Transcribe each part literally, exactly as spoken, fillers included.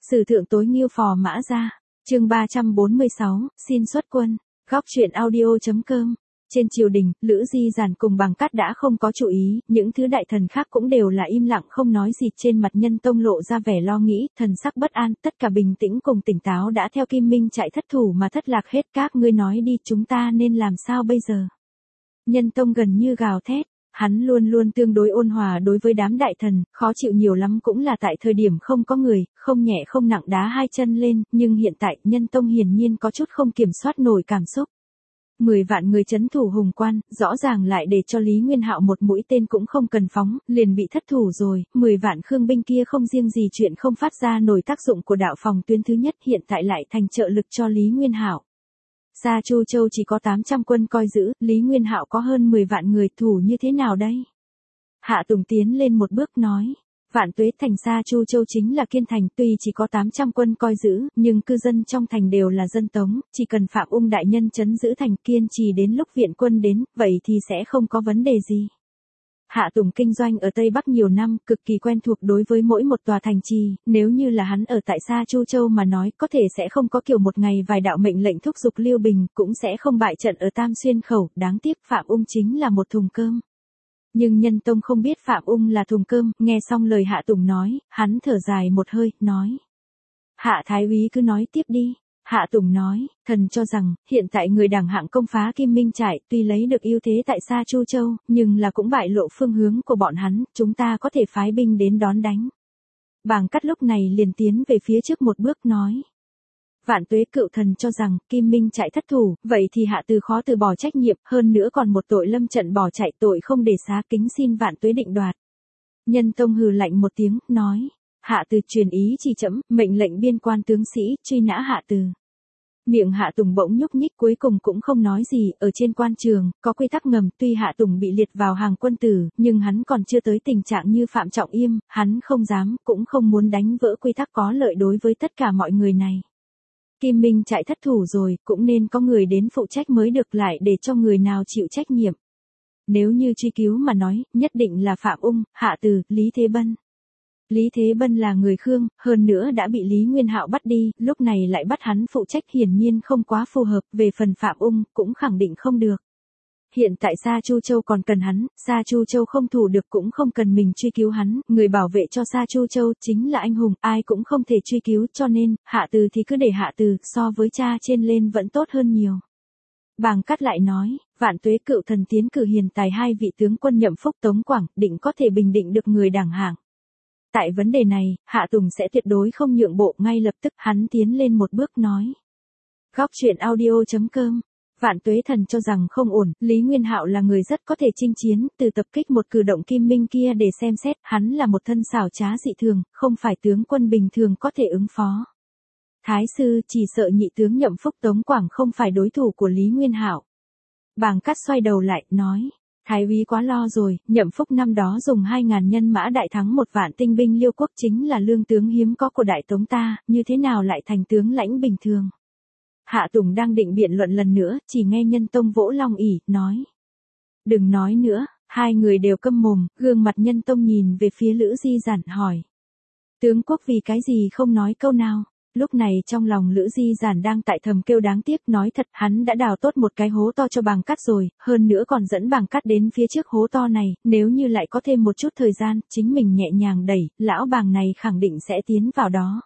Sử thượng tối Ngưu Phò Mã Gia, chương ba trăm bốn mươi sáu, xin xuất quân. Góc truyện audio.com. Trên triều đình, Lữ Di Giản cùng Bằng Cát đã không có chú ý, những thứ đại thần khác cũng đều là im lặng không nói gì. Trên mặt Nhân Tông lộ ra vẻ lo nghĩ, thần sắc bất an, tất cả bình tĩnh cùng tỉnh táo đã theo Kim Minh chạy thất thủ mà thất lạc hết. Các ngươi nói đi, chúng ta nên làm sao bây giờ? Nhân Tông gần như gào thét. Hắn luôn luôn tương đối ôn hòa đối với đám đại thần, khó chịu nhiều lắm cũng là tại thời điểm không có người, không nhẹ không nặng đá hai chân lên, nhưng hiện tại Nhân Tông hiển nhiên có chút không kiểm soát nổi cảm xúc. Mười vạn người chấn thủ Hùng Quan, rõ ràng lại để cho Lý Nguyên Hạo một mũi tên cũng không cần phóng, liền bị thất thủ rồi. Mười vạn khương binh kia không riêng gì chuyện không phát ra nổi tác dụng của đạo phòng tuyến thứ nhất, hiện tại lại thành trợ lực cho Lý Nguyên Hạo. Sa Chu Châu chỉ có tám trăm quân coi giữ, Lý Nguyên Hạo có hơn mười vạn người, thủ như thế nào đây? Hạ Tùng tiến lên một bước nói, Vạn Tuế thành Sa Chu Châu chính là Kiên thành, tuy chỉ có tám trăm quân coi giữ, nhưng cư dân trong thành đều là dân Tống, chỉ cần Phạm Ung đại nhân trấn giữ thành, kiên trì đến lúc viện quân đến, vậy thì sẽ không có vấn đề gì. Hạ Tùng kinh doanh ở Tây Bắc nhiều năm, cực kỳ quen thuộc đối với mỗi một tòa thành trì, nếu như là hắn ở tại Sa Chu Châu mà nói, có thể sẽ không có kiểu một ngày vài đạo mệnh lệnh thúc giục Liêu Bình, cũng sẽ không bại trận ở Tam Xuyên Khẩu, đáng tiếc Phạm Ung chính là một thùng cơm. Nhưng Nhân Tông không biết Phạm Ung là thùng cơm, nghe xong lời Hạ Tùng nói, hắn thở dài một hơi, nói. Hạ Thái úy cứ nói tiếp đi. Hạ Tùng nói, thần cho rằng, hiện tại người đảng hạng công phá Kim Minh trại, tuy lấy được ưu thế tại Sa Chu Châu, nhưng là cũng bại lộ phương hướng của bọn hắn, chúng ta có thể phái binh đến đón đánh. Bàng Cát lúc này liền tiến về phía trước một bước nói. Vạn Tuế cựu thần cho rằng, Kim Minh trại thất thủ, vậy thì Hạ Từ khó từ bỏ trách nhiệm, hơn nữa còn một tội lâm trận bỏ chạy, tội không để xá, kính xin Vạn Tuế định đoạt. Nhân Tông hừ lạnh một tiếng, nói. Hạ Từ truyền ý chỉ trẫm, mệnh lệnh biên quan tướng sĩ, truy nã Hạ Từ. Miệng Hạ Tùng bỗng nhúc nhích, cuối cùng cũng không nói gì. Ở trên quan trường, có quy tắc ngầm, tuy Hạ Tùng bị liệt vào hàng quân tử, nhưng hắn còn chưa tới tình trạng như Phạm Trọng Yêm, hắn không dám, cũng không muốn đánh vỡ quy tắc có lợi đối với tất cả mọi người này. Kim Minh trại thất thủ rồi, cũng nên có người đến phụ trách mới được, lại để cho người nào chịu trách nhiệm. Nếu như truy cứu mà nói, nhất định là Phạm Ung, Hạ Từ, Lý Thế Bân. Lý Thế Bân là người Khương, hơn nữa đã bị Lý Nguyên Hạo bắt đi, lúc này lại bắt hắn phụ trách hiển nhiên không quá phù hợp, về phần Phạm Ung, cũng khẳng định không được. Hiện tại Sa Chu Châu còn cần hắn, Sa Chu Châu không thủ được cũng không cần mình truy cứu hắn, người bảo vệ cho Sa Chu Châu chính là anh hùng, ai cũng không thể truy cứu, cho nên, Hạ Từ thì cứ để Hạ Từ, so với cha trên lên vẫn tốt hơn nhiều. Bàng Cát lại nói, Vạn Tuế cựu thần tiến cử hiền tài hai vị tướng quân Nhậm Phúc Tống Quảng, định có thể bình định được người đảng hạng. Tại vấn đề này, Hạ Tùng sẽ tuyệt đối không nhượng bộ, ngay lập tức hắn tiến lên một bước nói. Góc truyện audio.com. Vạn Tuế thần cho rằng không ổn, Lý Nguyên Hạo là người rất có thể chinh chiến, từ tập kích một cử động Kim Minh kia để xem xét, hắn là một thân xảo trá dị thường, không phải tướng quân bình thường có thể ứng phó. Thái sư chỉ sợ nhị tướng Nhậm Phúc Tống Quảng không phải đối thủ của Lý Nguyên Hạo. Bàng Cát xoay đầu lại, nói. Thái úy quá lo rồi, Nhậm Phúc năm đó dùng hai ngàn nhân mã đại thắng một vạn tinh binh Liêu quốc, chính là lương tướng hiếm có của Đại Tống ta, như thế nào lại thành tướng lãnh bình thường. Hạ Tùng đang định biện luận lần nữa, chỉ nghe Nhân Tông vỗ long ỷ, nói. Đừng nói nữa, hai người đều câm mồm, gương mặt Nhân Tông nhìn về phía Lữ Di Giản hỏi. Tướng quốc vì cái gì không nói câu nào? Lúc này trong lòng Lữ Di Giản đang tại thầm kêu đáng tiếc, nói thật, hắn đã đào tốt một cái hố to cho Bàng Cát rồi, hơn nữa còn dẫn Bàng Cát đến phía trước hố to này, nếu như lại có thêm một chút thời gian, chính mình nhẹ nhàng đẩy, lão Bàng này khẳng định sẽ tiến vào đó.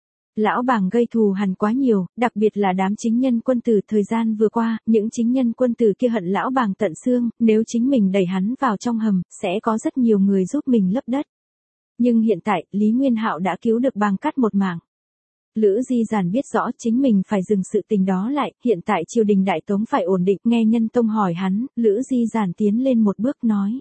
Lão Bàng gây thù hằn quá nhiều, đặc biệt là đám chính nhân quân tử thời gian vừa qua, những chính nhân quân tử kia hận lão Bàng tận xương, nếu chính mình đẩy hắn vào trong hầm, sẽ có rất nhiều người giúp mình lấp đất. Nhưng hiện tại, Lý Nguyên Hạo đã cứu được Bàng Cát một mạng. Lữ Di Giản biết rõ chính mình phải dừng sự tình đó lại, hiện tại triều đình Đại Tống phải ổn định, nghe Nhân Tông hỏi hắn, Lữ Di Giản tiến lên một bước nói.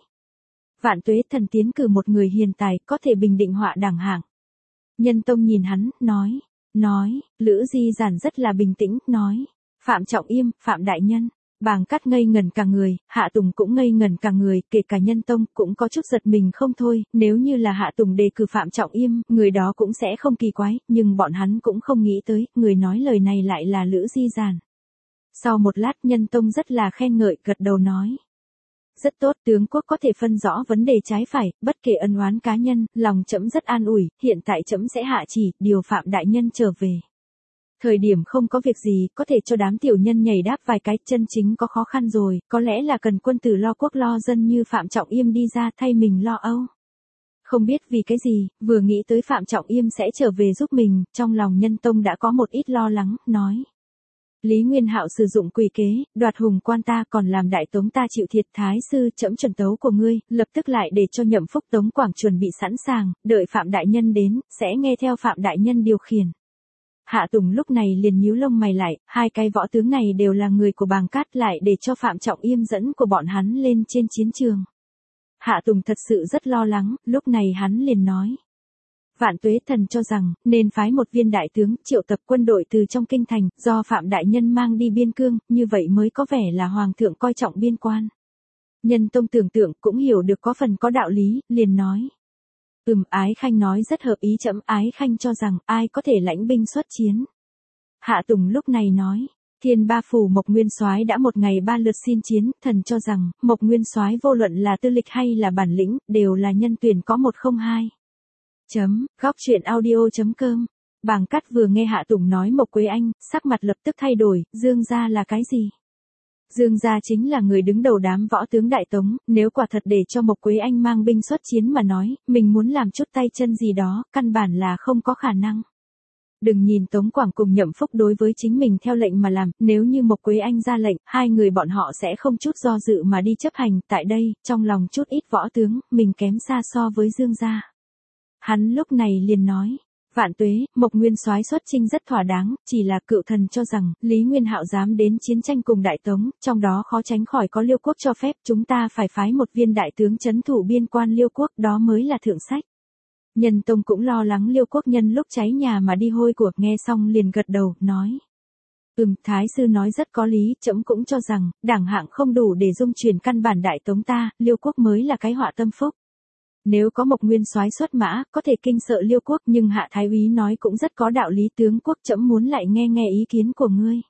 Vạn Tuế thần tiến cử một người hiền tài, có thể bình định họa đảng hạng. Nhân Tông nhìn hắn, nói, nói, Lữ Di Giản rất là bình tĩnh, nói, Phạm Trọng Yêm, Phạm Đại Nhân. Bàng Cát ngây ngẩn cả người, Hạ Tùng cũng ngây ngẩn cả người, kể cả Nhân Tông cũng có chút giật mình không thôi, nếu như là Hạ Tùng đề cử Phạm Trọng Yêm, người đó cũng sẽ không kỳ quái, nhưng bọn hắn cũng không nghĩ tới, người nói lời này lại là Lữ Di Giản. Sau một lát Nhân Tông rất là khen ngợi, gật đầu nói. Rất tốt, tướng quốc có thể phân rõ vấn đề trái phải, bất kể ân oán cá nhân, lòng trẫm rất an ủi, hiện tại trẫm sẽ hạ chỉ, điều Phạm đại nhân trở về. Thời điểm không có việc gì, có thể cho đám tiểu nhân nhảy đáp vài cái, chân chính có khó khăn rồi, có lẽ là cần quân tử lo quốc lo dân như Phạm Trọng Yêm đi ra thay mình lo âu. Không biết vì cái gì, vừa nghĩ tới Phạm Trọng Yêm sẽ trở về giúp mình, trong lòng Nhân Tông đã có một ít lo lắng, nói. Lý Nguyên Hạo sử dụng quỷ kế, đoạt hùng quan ta còn làm đại tống ta chịu thiệt, thái sư trẫm chuẩn tấu của ngươi, lập tức lại để cho Nhậm Phúc Tống Quảng chuẩn bị sẵn sàng, đợi Phạm đại nhân đến, sẽ nghe theo Phạm đại nhân điều khiển. Hạ Tùng lúc này liền nhíu lông mày lại, hai cái võ tướng này đều là người của Bàng Cát, lại để cho Phạm Trọng Yêm dẫn của bọn hắn lên trên chiến trường. Hạ Tùng thật sự rất lo lắng, lúc này hắn liền nói. Vạn Tuế Thần cho rằng, nên phái một viên đại tướng, triệu tập quân đội từ trong kinh thành, do Phạm đại nhân mang đi biên cương, như vậy mới có vẻ là Hoàng thượng coi trọng biên quan. Nhân Tông tưởng tượng cũng hiểu được có phần có đạo lý, liền nói. Ừm, Ái Khanh nói rất hợp ý trẫm, Ái Khanh cho rằng ai có thể lãnh binh xuất chiến. Hạ Tùng lúc này nói. Thiên Ba Phủ Mộc Nguyên Soái đã một ngày ba lượt xin chiến, thần cho rằng, Mộc Nguyên Soái vô luận là tư lịch hay là bản lĩnh, đều là nhân tuyển có một không hai. Chấm, góc truyện audio chấm com. Bàng Cát vừa nghe Hạ Tùng nói Mộc Quế Anh, sắc mặt lập tức thay đổi, Dương gia là cái gì? Dương gia chính là người đứng đầu đám võ tướng Đại Tống, nếu quả thật để cho Mộc Quế Anh mang binh xuất chiến mà nói, mình muốn làm chút tay chân gì đó, căn bản là không có khả năng. Đừng nhìn Tống Quảng cùng Nhậm Phúc đối với chính mình theo lệnh mà làm, nếu như Mộc Quế Anh ra lệnh, hai người bọn họ sẽ không chút do dự mà đi chấp hành, tại đây, trong lòng chút ít võ tướng, mình kém xa so với Dương gia. Hắn lúc này liền nói, Vạn Tuế, Mộc Nguyên Soái xuất chinh rất thỏa đáng, chỉ là cựu thần cho rằng, Lý Nguyên Hạo dám đến chiến tranh cùng Đại Tống, trong đó khó tránh khỏi có Liêu quốc cho phép, chúng ta phải phái một viên đại tướng trấn thủ biên quan Liêu quốc, đó mới là thượng sách. Nhân Tông cũng lo lắng Liêu quốc nhân lúc cháy nhà mà đi hôi của, nghe xong liền gật đầu, nói. Ừm, Thái sư nói rất có lý, trẫm cũng cho rằng, đảng hạng không đủ để dung chuyển căn bản Đại Tống ta, Liêu quốc mới là cái họa tâm phúc. Nếu có Mộc Nguyên Soái xuất mã, có thể kinh sợ Liêu quốc, nhưng Hạ Thái úy nói cũng rất có đạo lý, tướng quốc trẫm muốn lại nghe nghe ý kiến của ngươi.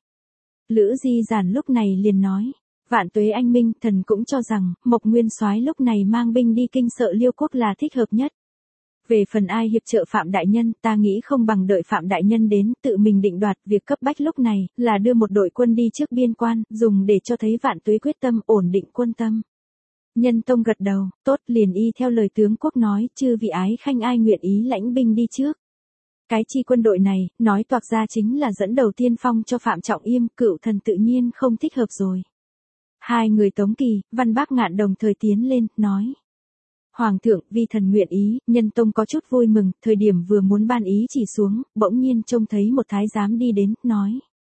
Lữ Di Giản lúc này liền nói, Vạn Tuế anh minh, thần cũng cho rằng, Mộc Nguyên Soái lúc này mang binh đi kinh sợ Liêu quốc là thích hợp nhất. Về phần ai hiệp trợ Phạm đại nhân, ta nghĩ không bằng đợi Phạm đại nhân đến, tự mình định đoạt, việc cấp bách lúc này, là đưa một đội quân đi trước biên quan, dùng để cho thấy Vạn Tuế quyết tâm, ổn định quân tâm. Nhân Tông gật đầu, tốt, liền y theo lời tướng quốc nói, chư vị Ái Khanh ai nguyện ý lãnh binh đi trước. Cái chi quân đội này, nói toạc ra chính là dẫn đầu tiên phong cho Phạm Trọng Yêm, cựu thần tự nhiên không thích hợp rồi. Hai người Tống Kỳ, Văn Bác Ngạn đồng thời tiến lên, nói. Hoàng thượng, vi thần nguyện ý, Nhân Tông có chút vui mừng, thời điểm vừa muốn ban ý chỉ xuống, bỗng nhiên trông thấy một thái giám đi đến, nói.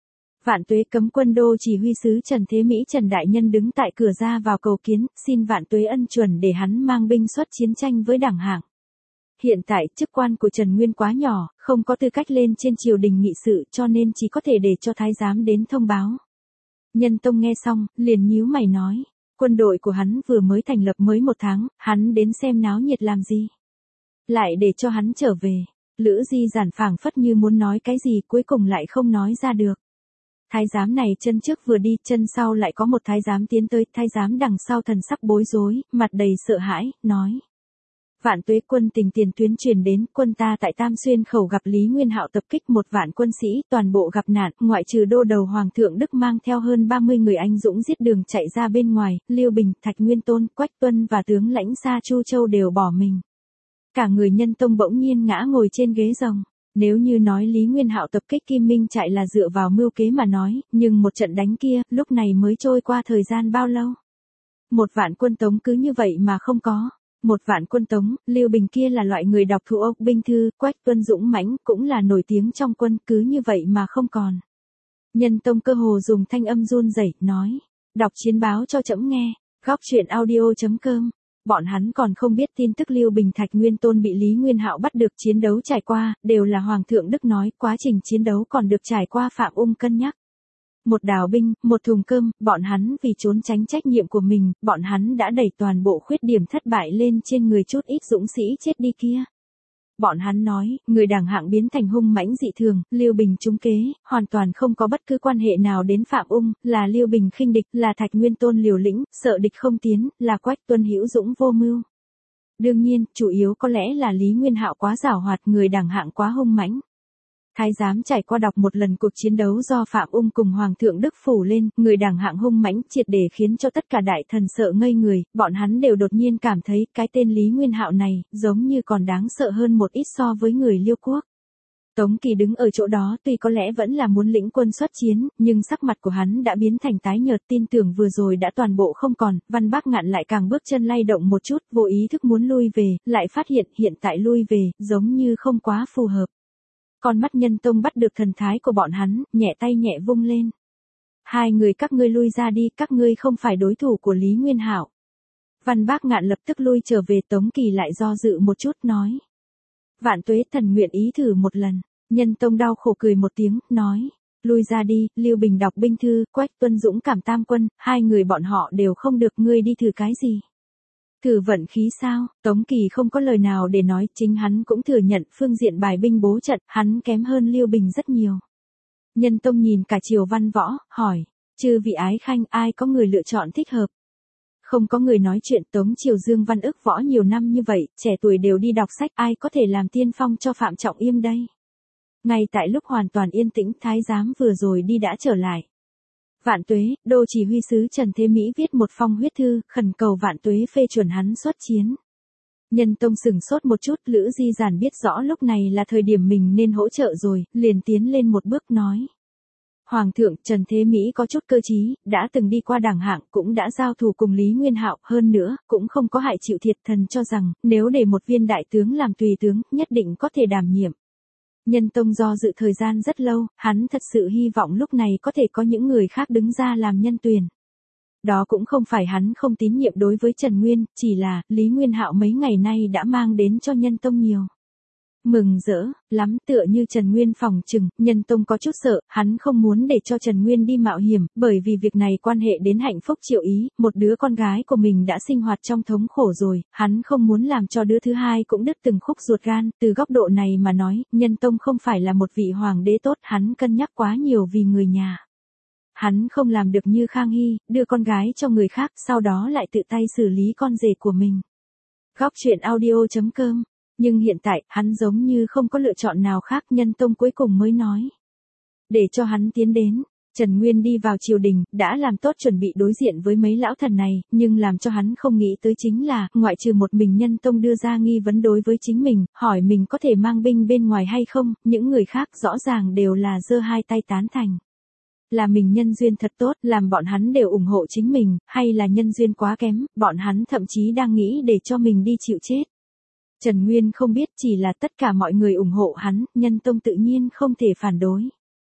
Vạn Tuế cấm quân đô chỉ huy sứ Trần Thế Mỹ Trần Đại Nhân đứng tại cửa ra vào cầu kiến, xin Vạn Tuế ân chuẩn để hắn mang binh xuất chiến tranh với đảng hạng. Hiện tại, chức quan của Trần Nguyên quá nhỏ, không có tư cách lên trên triều đình nghị sự, cho nên chỉ có thể để cho thái giám đến thông báo. Nhân Tông nghe xong, liền nhíu mày nói, quân đội của hắn vừa mới thành lập mới một tháng, hắn đến xem náo nhiệt làm gì? Lại để cho hắn trở về. Lữ Di Giản phảng phất như muốn nói cái gì, cuối cùng lại không nói ra được. Thái giám này chân trước vừa đi, chân sau lại có một thái giám tiến tới, thái giám đằng sau thần sắc bối rối, mặt đầy sợ hãi, nói. Vạn Tuế quân tình tiền tuyến truyền đến, quân ta tại Tam Xuyên khẩu gặp Lý Nguyên Hạo tập kích một vạn quân sĩ, toàn bộ gặp nạn, ngoại trừ đô đầu Hoàng thượng Đức mang theo hơn ba mươi người anh dũng giết đường chạy ra bên ngoài, Liêu Bình, Thạch Nguyên Tôn, Quách Tuân và tướng lãnh Sa Chu Châu đều bỏ mình. Cả người Nhân Tông bỗng nhiên ngã ngồi trên ghế rồng. Nếu như nói Lý Nguyên Hạo tập kích Kim Minh trại là dựa vào mưu kế mà nói, nhưng một trận đánh kia, lúc này mới trôi qua thời gian bao lâu? Một vạn quân Tống cứ như vậy mà không có. Một vạn quân Tống, Liêu Bình kia là loại người đọc thủ ốc binh thư, Quách Tuân dũng mãnh cũng là nổi tiếng trong quân, cứ như vậy mà không còn. Nhân Tông cơ hồ dùng thanh âm run rẩy nói, đọc chiến báo cho trẫm nghe, góc truyện audio chấm com. Bọn hắn còn không biết tin tức Liêu Bình Thạch Nguyên Tôn bị Lý Nguyên Hạo bắt được, chiến đấu trải qua, đều là Hoàng thượng Đức nói, quá trình chiến đấu còn được trải qua Phạm Ung cân nhắc. Một đào binh, một thùng cơm, bọn hắn vì trốn tránh trách nhiệm của mình, bọn hắn đã đẩy toàn bộ khuyết điểm thất bại lên trên người chút ít dũng sĩ chết đi kia. bọn hắn nói, người đảng hạng biến thành hung mãnh dị thường, Lưu Bình trúng kế, hoàn toàn không có bất cứ quan hệ nào đến Phạm Ung, là Lưu Bình khinh địch, là Thạch Nguyên Tôn liều lĩnh, sợ địch không tiến, là Quách Tuân hữu dũng vô mưu. Đương nhiên, chủ yếu có lẽ là Lý Nguyên Hạo quá giảo hoạt, người đảng hạng quá hung mãnh. Thái giám trải qua đọc một lần cuộc chiến đấu do Phạm Ung cùng Hoàng thượng Đức phủ lên, người đảng hạng hung mãnh triệt để khiến cho tất cả đại thần sợ ngây người, bọn hắn đều đột nhiên cảm thấy cái tên Lý Nguyên Hạo này, giống như còn đáng sợ hơn một ít so với người Liêu quốc. Tống Kỳ đứng ở chỗ đó tuy có lẽ vẫn là muốn lĩnh quân xuất chiến, nhưng sắc mặt của hắn đã biến thành tái nhợt, tin tưởng vừa rồi đã toàn bộ không còn, Văn Bác Ngạn lại càng bước chân lay động một chút, vô ý thức muốn lui về, lại phát hiện hiện tại lui về, giống như không quá phù hợp. Con mắt Nhân Tông bắt được thần thái của bọn hắn, nhẹ tay nhẹ vung lên. Hai người các ngươi lui ra đi, các ngươi không phải đối thủ của Lý Nguyên Hạo. Văn Bác Ngạn lập tức lui trở về, Tống Kỳ lại do dự một chút nói. Vạn tuế thần nguyện ý thử một lần. Nhân Tông đau khổ cười một tiếng, nói. Lui ra đi, Lưu Bình đọc binh thư, Quách Tuân dũng cảm tam quân, hai người bọn họ đều không được, ngươi đi thử cái gì. Thử vận khí sao? Tống Kỳ không có lời nào để nói, chính hắn cũng thừa nhận phương diện bài binh bố trận, hắn kém hơn Lưu Bình rất nhiều. Nhân Tông nhìn cả triều văn võ, hỏi, chư vị ái khanh ai có người lựa chọn thích hợp? Không có người nói chuyện, Tống Triều Dương văn ức võ nhiều năm như vậy, trẻ tuổi đều đi đọc sách, ai có thể làm tiên phong cho Phạm Trọng Yêm đây? Ngay tại lúc hoàn toàn yên tĩnh, thái giám vừa rồi đi đã trở lại. Vạn tuế, đô chỉ huy sứ Trần Thế Mỹ viết một phong huyết thư, khẩn cầu Vạn tuế phê chuẩn hắn xuất chiến. Nhân Tông sừng sốt một chút, Lữ Di Giản biết rõ lúc này là thời điểm mình nên hỗ trợ rồi, liền tiến lên một bước nói. Hoàng thượng, Trần Thế Mỹ có chút cơ trí, đã từng đi qua đảng hạng, cũng đã giao thủ cùng Lý Nguyên Hạo, hơn nữa, cũng không có hại chịu thiệt, thần cho rằng, nếu để một viên đại tướng làm tùy tướng, nhất định có thể đảm nhiệm. Nhân Tông do dự thời gian rất lâu, hắn thật sự hy vọng lúc này có thể có những người khác đứng ra làm nhân tuyển. Đó cũng không phải hắn không tín nhiệm đối với Trần Nguyên, chỉ là, Lý Nguyên Hạo mấy ngày nay đã mang đến cho Nhân Tông nhiều. Mừng rỡ, lắm tựa như Trần Nguyên phòng trừng, Nhân Tông có chút sợ, hắn không muốn để cho Trần Nguyên đi mạo hiểm, bởi vì việc này quan hệ đến hạnh phúc Triệu Ý, một đứa con gái của mình đã sinh hoạt trong thống khổ rồi, hắn không muốn làm cho đứa thứ hai cũng đứt từng khúc ruột gan, từ góc độ này mà nói, Nhân Tông không phải là một vị hoàng đế tốt, hắn cân nhắc quá nhiều vì người nhà. Hắn không làm được như Khang Hy, đưa con gái cho người khác, sau đó lại tự tay xử lý con rể của mình. Góc truyện audio chấm com. Nhưng hiện tại, hắn giống như không có lựa chọn nào khác, Nhân Tông cuối cùng mới nói. Để cho hắn tiến đến, Trần Nguyên đi vào triều đình, đã làm tốt chuẩn bị đối diện với mấy lão thần này, nhưng làm cho hắn không nghĩ tới chính là, ngoại trừ một mình Nhân Tông đưa ra nghi vấn đối với chính mình, hỏi mình có thể mang binh bên ngoài hay không, những người khác rõ ràng đều là giơ hai tay tán thành. Là mình nhân duyên thật tốt, làm bọn hắn đều ủng hộ chính mình, hay là nhân duyên quá kém, bọn hắn thậm chí đang nghĩ để cho mình đi chịu chết. Trần Nguyên không biết, chỉ là tất cả mọi người ủng hộ hắn, Nhân Tông tự nhiên không thể phản đối.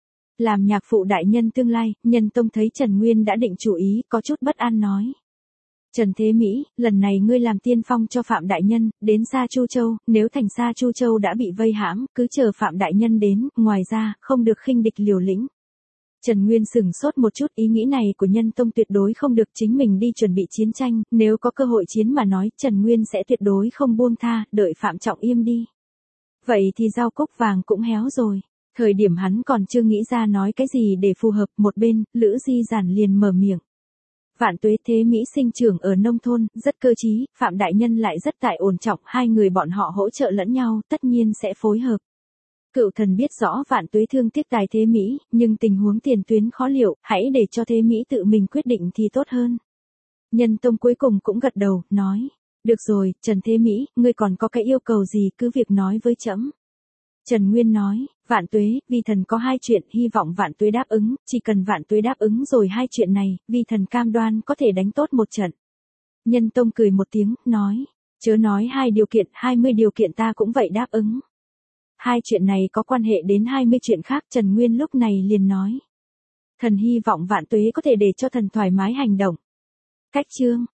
Làm nhạc phụ đại nhân tương lai, Nhân Tông thấy Trần Nguyên đã định chủ ý, có chút bất an nói. Trần Thế Mỹ, lần này ngươi làm tiên phong cho Phạm đại nhân, đến Sa Chu Châu, nếu thành Sa Chu Châu đã bị vây hãm, cứ chờ Phạm đại nhân đến, ngoài ra, không được khinh địch liều lĩnh. Trần Nguyên sửng sốt một chút, ý nghĩ này của Nhân Tông tuyệt đối không được, chính mình đi chuẩn bị chiến tranh, nếu có cơ hội chiến mà nói, Trần Nguyên sẽ tuyệt đối không buông tha, đợi Phạm Trọng Yêm đi. Vậy thì rau cúc vàng cũng héo rồi. Thời điểm hắn còn chưa nghĩ ra nói cái gì để phù hợp, một bên, Lữ Di Giản liền mở miệng. Vạn tuế Thế Mỹ sinh trưởng ở nông thôn, rất cơ trí, Phạm đại nhân lại rất tại ổn trọng, hai người bọn họ hỗ trợ lẫn nhau, tất nhiên sẽ phối hợp. Cựu thần biết rõ Vạn tuế thương tiếc tài Thế Mỹ, nhưng tình huống tiền tuyến khó liệu, hãy để cho Thế Mỹ tự mình quyết định thì tốt hơn. Nhân Tông cuối cùng cũng gật đầu, nói. Được rồi, Trần Thế Mỹ, ngươi còn có cái yêu cầu gì cứ việc nói với trẫm. Trần Nguyên nói, Vạn tuế, vi thần có hai chuyện, hy vọng Vạn tuế đáp ứng, chỉ cần Vạn tuế đáp ứng rồi hai chuyện này, vi thần cam đoan có thể đánh tốt một trận. Nhân Tông cười một tiếng, nói, chớ nói hai điều kiện, hai mươi điều kiện ta cũng vậy đáp ứng. Hai chuyện này có quan hệ đến hai mươi chuyện khác, Trần Nguyên lúc này liền nói. Thần hy vọng Vạn tuế có thể để cho thần thoải mái hành động. Cách chương.